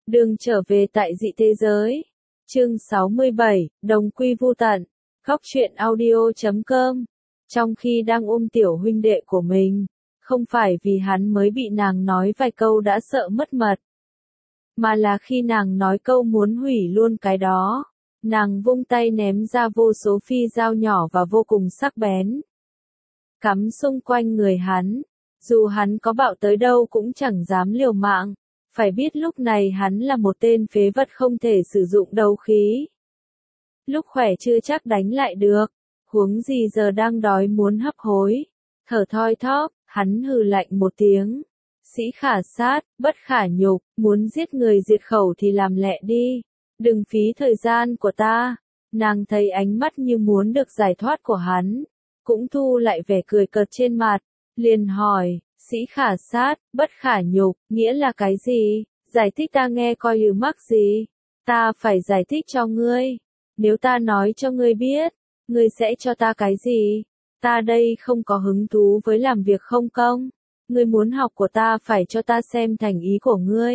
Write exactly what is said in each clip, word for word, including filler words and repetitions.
Đường trở về tại dị thế giới. Chương sáu mươi bảy, đồng quy vu tận. Góc truyện audio chấm com. Trong khi đang ôm tiểu huynh đệ của mình, không phải vì hắn mới bị nàng nói vài câu đã sợ mất mật, mà là khi nàng nói câu muốn hủy luôn cái đó, nàng vung tay ném ra vô số phi dao nhỏ và vô cùng sắc bén, cắm xung quanh người hắn. Dù hắn có bạo tới đâu cũng chẳng dám liều mạng. Phải biết lúc này hắn là một tên phế vật không thể sử dụng đấu khí. Lúc khỏe chưa chắc đánh lại được, huống gì giờ đang đói muốn hấp hối. Thở thoi thóp, hắn hừ lạnh một tiếng. Sĩ khả sát, bất khả nhục, muốn giết người diệt khẩu thì làm lẹ đi. Đừng phí thời gian của ta. Nàng thấy ánh mắt như muốn được giải thoát của hắn, cũng thu lại vẻ cười cợt trên mặt, liền hỏi. Sĩ khả sát, bất khả nhục, nghĩa là cái gì? Giải thích ta nghe coi ư mắc gì? Ta phải giải thích cho ngươi. Nếu ta nói cho ngươi biết, ngươi sẽ cho ta cái gì? Ta đây không có hứng thú với làm việc không công. Ngươi muốn học của ta phải cho ta xem thành ý của ngươi.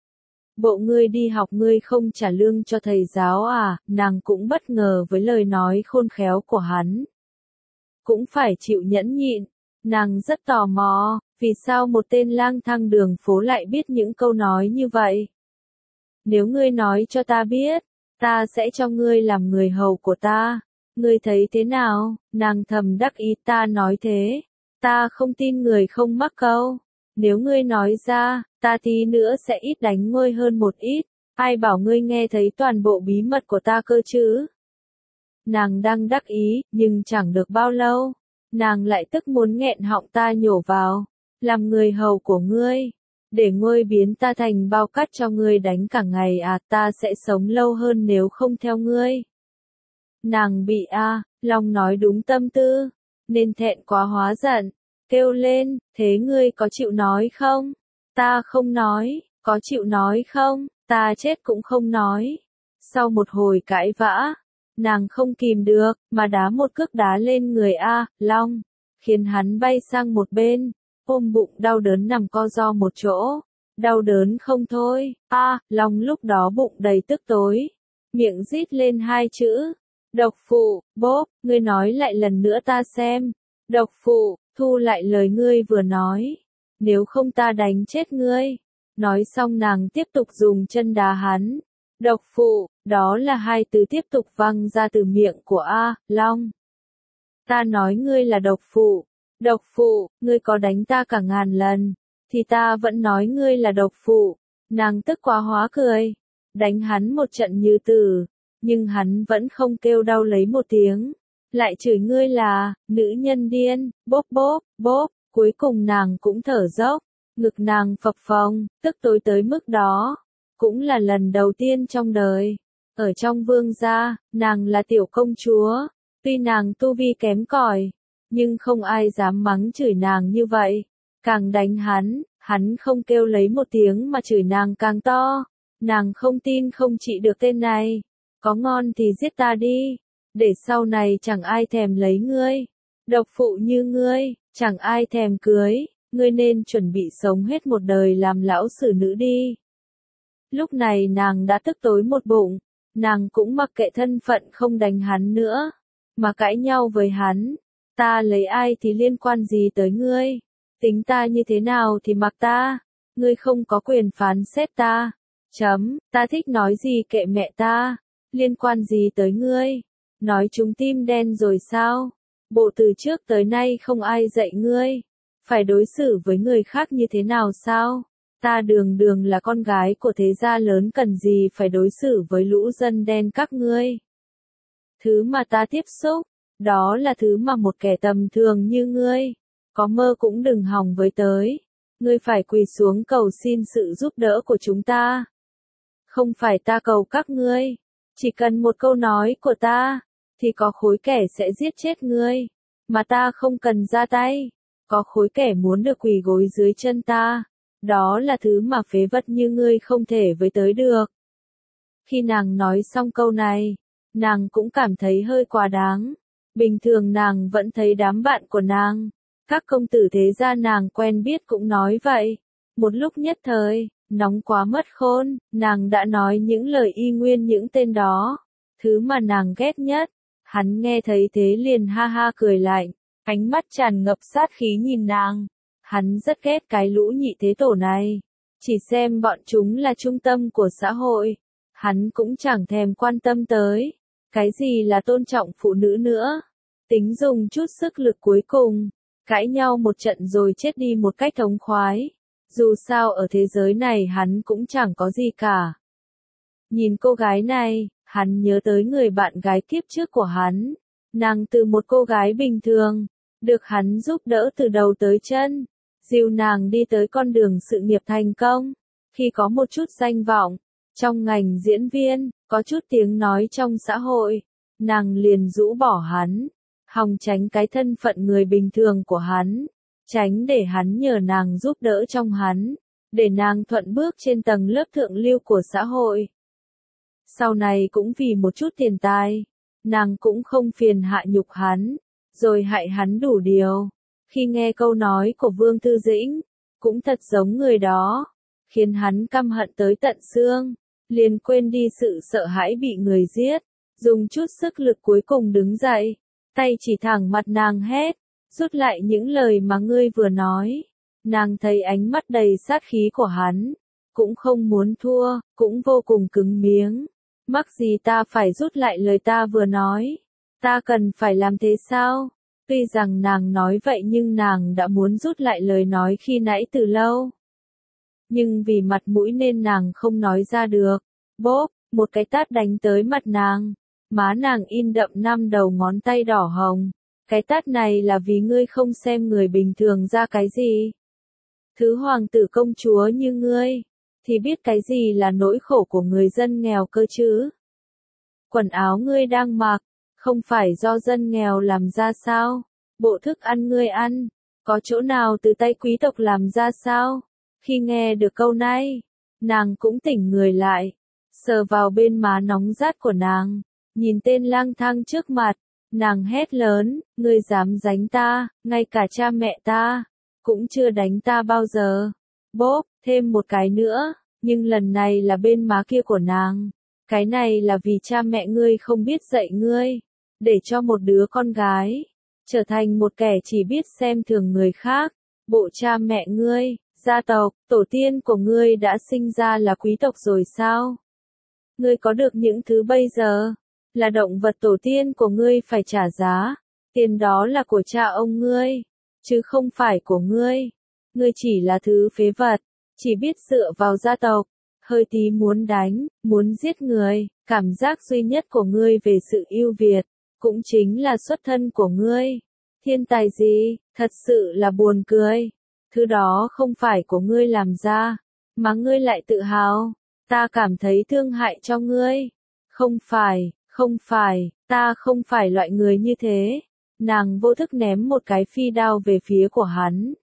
Bộ ngươi đi học ngươi không trả lương cho thầy giáo à? Nàng cũng bất ngờ với lời nói khôn khéo của hắn. Cũng phải chịu nhẫn nhịn. Nàng rất tò mò, vì sao một tên lang thang đường phố lại biết những câu nói như vậy? Nếu ngươi nói cho ta biết, ta sẽ cho ngươi làm người hầu của ta. Ngươi thấy thế nào? Nàng thầm đắc ý. Ta nói thế, ta không tin người không mắc câu. Nếu ngươi nói ra, ta tí nữa sẽ ít đánh ngươi hơn một ít. Ai bảo ngươi nghe thấy toàn bộ bí mật của ta cơ chứ? Nàng đang đắc ý, nhưng chẳng được bao lâu, nàng lại tức muốn nghẹn họng. Ta nhổ vào, làm người hầu của ngươi, để ngươi biến ta thành bao cát cho ngươi đánh cả ngày à? Ta sẽ sống lâu hơn nếu không theo ngươi. Nàng bị a, à, lòng nói đúng tâm tư, nên thẹn quá hóa giận, kêu lên, thế ngươi có chịu nói không? Ta không nói. Có chịu nói không? Ta chết cũng không nói. Sau một hồi cãi vã, nàng không kìm được, mà đá một cước đá lên người A, Long, khiến hắn bay sang một bên, ôm bụng đau đớn nằm co ro một chỗ. Đau đớn không thôi, A, Long lúc đó bụng đầy tức tối, miệng rít lên hai chữ, độc phụ. Bốp, ngươi nói lại lần nữa ta xem. Độc phụ, thu lại lời ngươi vừa nói, nếu không ta đánh chết ngươi. Nói xong nàng tiếp tục dùng chân đá hắn. Độc phụ, đó là hai từ tiếp tục văng ra từ miệng của A, Long. Ta nói ngươi là độc phụ. Độc phụ, ngươi có đánh ta cả ngàn lần, thì ta vẫn nói ngươi là độc phụ. Nàng tức quá hóa cười, đánh hắn một trận như tử, nhưng hắn vẫn không kêu đau lấy một tiếng. Lại chửi ngươi là, nữ nhân điên, bốp bốp, bốp, cuối cùng nàng cũng thở dốc, ngực nàng phập phồng, tức tối tới mức đó. Cũng là lần đầu tiên trong đời. Ở trong vương gia, nàng là tiểu công chúa. Tuy nàng tu vi kém cỏi, nhưng không ai dám mắng chửi nàng như vậy. Càng đánh hắn, hắn không kêu lấy một tiếng mà chửi nàng càng to. Nàng không tin không trị được tên này. Có ngon thì giết ta đi, để sau này chẳng ai thèm lấy ngươi. Độc phụ như ngươi, chẳng ai thèm cưới. Ngươi nên chuẩn bị sống hết một đời làm lão xử nữ đi. Lúc này nàng đã tức tối một bụng, nàng cũng mặc kệ thân phận không đánh hắn nữa, mà cãi nhau với hắn. Ta lấy ai thì liên quan gì tới ngươi? Tính ta như thế nào thì mặc ta, ngươi không có quyền phán xét ta. Chấm, ta thích nói gì kệ mẹ ta, liên quan gì tới ngươi? Nói chúng tim đen rồi sao? Bộ từ trước tới nay không ai dạy ngươi, phải đối xử với người khác như thế nào sao? Ta đường đường là con gái của thế gia lớn cần gì phải đối xử với lũ dân đen các ngươi. Thứ mà ta tiếp xúc, đó là thứ mà một kẻ tầm thường như ngươi, có mơ cũng đừng hòng với tới. Ngươi phải quỳ xuống cầu xin sự giúp đỡ của chúng ta. Không phải ta cầu các ngươi, chỉ cần một câu nói của ta, thì có khối kẻ sẽ giết chết ngươi, mà ta không cần ra tay. Có khối kẻ muốn được quỳ gối dưới chân ta. Đó là thứ mà phế vật như ngươi không thể với tới được. Khi nàng nói xong câu này, nàng cũng cảm thấy hơi quá đáng. Bình thường nàng vẫn thấy đám bạn của nàng, các công tử thế gia nàng quen biết cũng nói vậy. Một lúc nhất thời, Nóng quá mất khôn, nàng đã nói những lời y nguyên những tên đó. Thứ mà nàng ghét nhất. Hắn nghe thấy thế liền ha ha cười lạnh, ánh mắt tràn ngập sát khí nhìn nàng. Hắn rất ghét cái lũ nhị thế tổ này. Chỉ xem bọn chúng là trung tâm của xã hội. Hắn cũng chẳng thèm quan tâm tới. Cái gì là tôn trọng phụ nữ nữa. Tính dùng chút sức lực cuối cùng. Cãi nhau một trận rồi chết đi một cách thống khoái. Dù sao ở thế giới này hắn cũng chẳng có gì cả. Nhìn cô gái này, hắn nhớ tới người bạn gái kiếp trước của hắn. Nàng từ một cô gái bình thường, được hắn giúp đỡ từ đầu tới chân, dìu nàng đi tới con đường sự nghiệp thành công. Khi có một chút danh vọng, trong ngành diễn viên, có chút tiếng nói trong xã hội, nàng liền rũ bỏ hắn, hòng tránh cái thân phận người bình thường của hắn, tránh để hắn nhờ nàng giúp đỡ trong hắn, để nàng thuận bước trên tầng lớp thượng lưu của xã hội. Sau này cũng vì một chút tiền tài, nàng cũng không phiền hạ nhục hắn, rồi hại hắn đủ điều. Khi nghe câu nói của Vương Thư Dĩnh, cũng thật giống người đó, khiến hắn căm hận tới tận xương, liền quên đi sự sợ hãi bị người giết, dùng chút sức lực cuối cùng đứng dậy, tay chỉ thẳng mặt nàng hét, rút lại những lời mà ngươi vừa nói. Nàng thấy ánh mắt đầy sát khí của hắn, cũng không muốn thua, cũng vô cùng cứng miếng. Mắc gì ta phải rút lại lời ta vừa nói? Ta cần phải làm thế sao? Tuy rằng nàng nói vậy nhưng nàng đã muốn rút lại lời nói khi nãy từ lâu. Nhưng vì mặt mũi nên nàng không nói ra được. Bốp, một cái tát đánh tới mặt nàng. Má nàng in đậm năm đầu ngón tay đỏ hồng. Cái tát này là vì ngươi không xem người bình thường ra cái gì. Thứ hoàng tử công chúa như ngươi, thì biết cái gì là nỗi khổ của người dân nghèo cơ chứ. Quần áo ngươi đang mặc, không phải do dân nghèo làm ra sao? Bộ thức ăn ngươi ăn, có chỗ nào từ tay quý tộc làm ra sao? Khi nghe được câu này, nàng cũng tỉnh người lại, sờ vào bên má nóng rát của nàng, nhìn tên lang thang trước mặt, nàng hét lớn, ngươi dám đánh ta, ngay cả cha mẹ ta, cũng chưa đánh ta bao giờ. Bốp, thêm một cái nữa, nhưng lần này là bên má kia của nàng. Cái này là vì cha mẹ ngươi không biết dạy ngươi, để cho một đứa con gái trở thành một kẻ chỉ biết xem thường người khác. Bộ cha mẹ ngươi, gia tộc, tổ tiên của ngươi đã sinh ra là quý tộc rồi sao? Ngươi có được những thứ bây giờ, là động vật tổ tiên của ngươi phải trả giá. Tiền đó là của cha ông ngươi, chứ không phải của ngươi. Ngươi chỉ là thứ phế vật, chỉ biết dựa vào gia tộc, hơi tí muốn đánh, muốn giết người. Cảm giác duy nhất của ngươi về sự ưu việt, cũng chính là xuất thân của ngươi. Thiên tài gì, thật sự là buồn cười. Thứ đó không phải của ngươi làm ra, mà ngươi lại tự hào. Ta cảm thấy thương hại cho ngươi. Không phải, không phải, ta không phải loại người như thế. Nàng vô thức ném một cái phi đao về phía của hắn.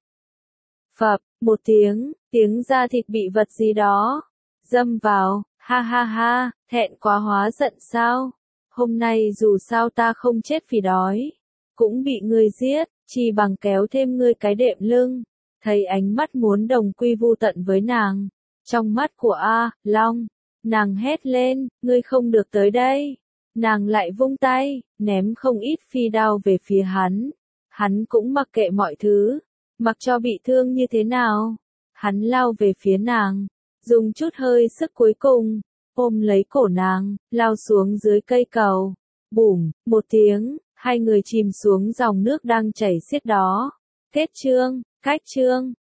Phập, một tiếng, tiếng da thịt bị vật gì đó dâm vào. Ha ha ha, thẹn quá hóa giận sao? Hôm nay dù sao ta không chết vì đói, cũng bị ngươi giết, chỉ bằng kéo thêm ngươi cái đệm lưng. Thấy ánh mắt muốn đồng quy vu tận với nàng, trong mắt của A, Long, nàng hét lên, ngươi không được tới đây. Nàng lại vung tay, ném không ít phi đao về phía hắn. Hắn cũng mặc kệ mọi thứ, mặc cho bị thương như thế nào. Hắn lao về phía nàng, dùng chút hơi sức cuối cùng, ôm lấy cổ nàng, lao xuống dưới cây cầu. Bùm, một tiếng, hai người chìm xuống dòng nước đang chảy xiết đó. Kết chương, cách chương.